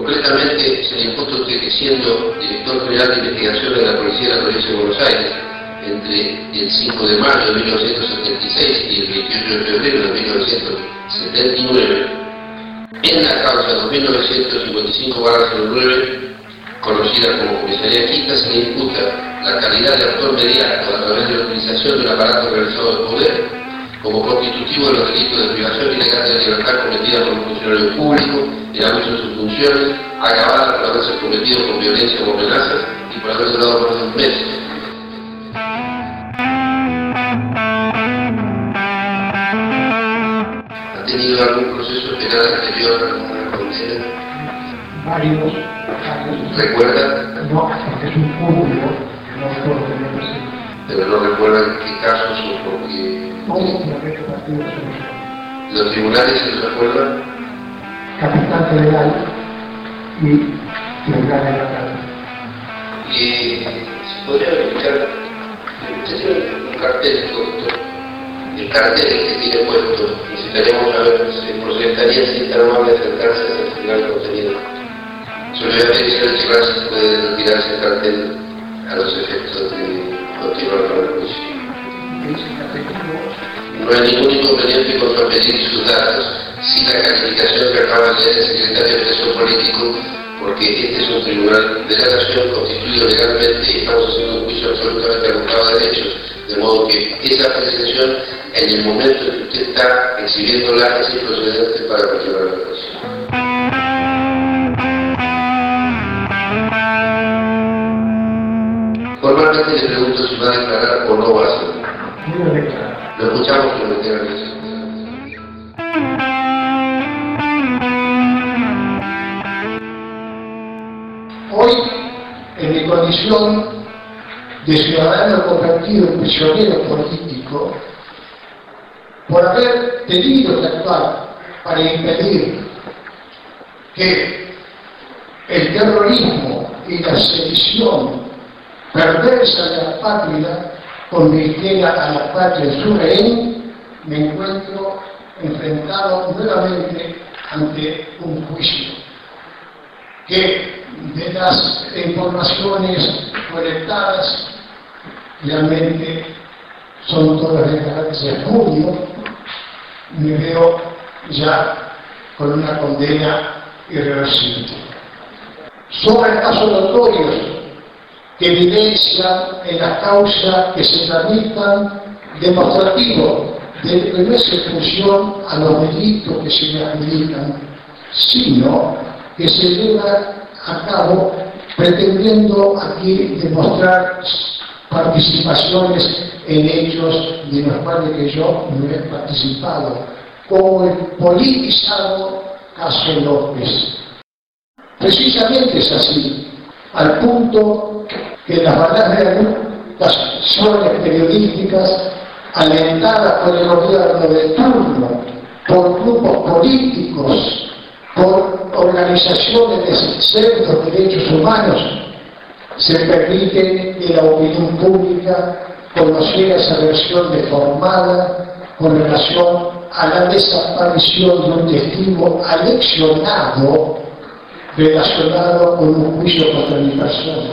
Concretamente, se le impuso a usted que siendo director general de investigación de la Policía de la Provincia de Buenos Aires, entre el 5 de mayo de 1976 y el 28 de febrero de 1979, en la causa 2955/09, conocida como Comisaría Quinta, se le imputa la calidad de autor mediato a través de la utilización de un aparato realizado de poder como constitutivo de los delitos de privación ilegal de la libertad cometida por un funcionario público en abuso de sus funciones, agravada por haberse cometido con violencia o amenazas y por haber durado más de un mes. ¿Ha tenido algún proceso penal anterior a alguna condena? Varios. ¿Recuerda? No, porque es un público que no puedo tener presente. Pero no recuerda en qué casos o por qué. Todos los que partido son ¿Los tribunales se los recuerdan? Capitán Federal y Tribunal de la Calle. Y se podría verificar, usted tiene un cartel, doctor. El cartel que tiene puesto, necesitaríamos saber si el procedentaría sin tan amable acercarse a certificar el contenido. Solo voy a pedir al titular si puede retirarse el cartel a los efectos de continuar con el juicio. No hay ningún inconveniente con su pedir sus datos, sin la calificación que acaba de leer el secretario de Expresión Político, porque este es un tribunal de la nación constituido legalmente y estamos haciendo un juicio absolutamente abocado a derechos, de modo que esa apreciación, en el momento en que usted está exhibiéndola, es improcedente para continuar la juicio. Formalmente le pregunto si va a declarar o no va a hacerlo. Quiero declarar. Lo escuchamos que lo tenga que decir. Hoy, en mi condición de ciudadano convertido en prisionero político, por haber tenido que actuar para impedir que el terrorismo y la sedición perversa de la patria convirtiera a la patria en su rehén, me encuentro enfrentado nuevamente ante un juicio que de las informaciones conectadas realmente son todas de carácter espurio. Me veo ya con una condena irreversible. Sobre casos notorios que evidencian en la causa que se tramitan demostrativo de que no es ejecución a los delitos que se le adjudican, sino que se lleva a cabo pretendiendo aquí demostrar participaciones en hechos de los cuales que yo no he participado, como el politizado caso López. Precisamente es así, al punto que las acciones periodísticas alentadas por el gobierno de turno, por grupos políticos, por organizaciones de pseudo derechos humanos, se permite que la opinión pública conociera esa versión deformada con relación a la desaparición de un testigo aleccionado relacionado con un juicio contra mi persona.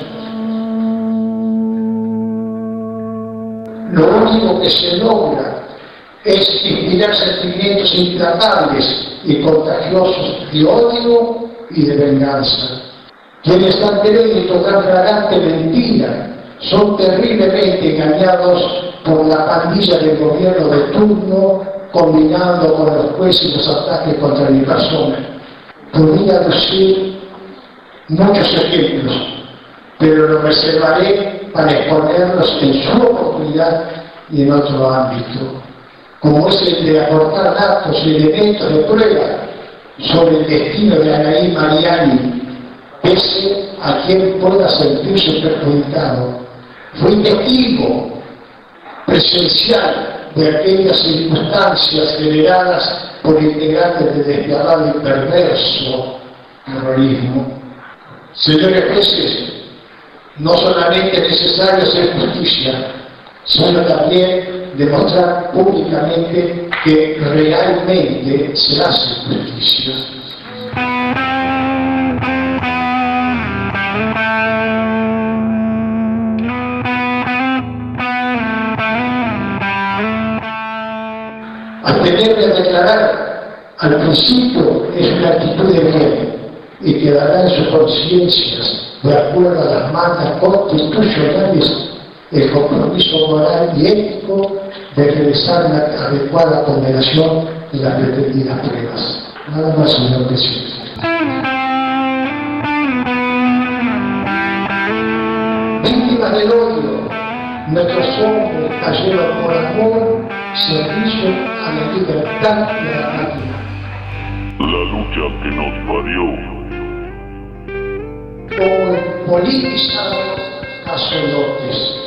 Lo único que se logra es inspirar sentimientos implacables y contagiosos de odio y de venganza. Quienes dan crédito tan flagrante mentira son terriblemente engañados por la pandilla del gobierno de turno, combinando con los jueces los ataques contra mi persona. Podría decir muchos ejemplos, pero lo reservaré para exponerlos en su oportunidad y en otro ámbito, como es el de aportar datos y elementos de prueba sobre el destino de Anaí Mariani, pese a quien pueda sentirse perjudicado. Fui testigo presencial de aquellas circunstancias generadas por integrantes de despiadado y perverso terrorismo. Señores jueces, no solamente es necesario hacer justicia, sino también demostrar públicamente que realmente se hace justicia. Abstenerme a declarar al principio es una actitud de bien y quedará en sus conciencias, de acuerdo a las mandas constitucionales, el compromiso moral y ético de realizar la adecuada condenación de las pretendidas pruebas. Nada más, señor presidente. Víctimas del odio, nuestros hombres cayeron por amor, servicio a la libertad y a la patria. La lucha que nos parió. Como el politizado caso López.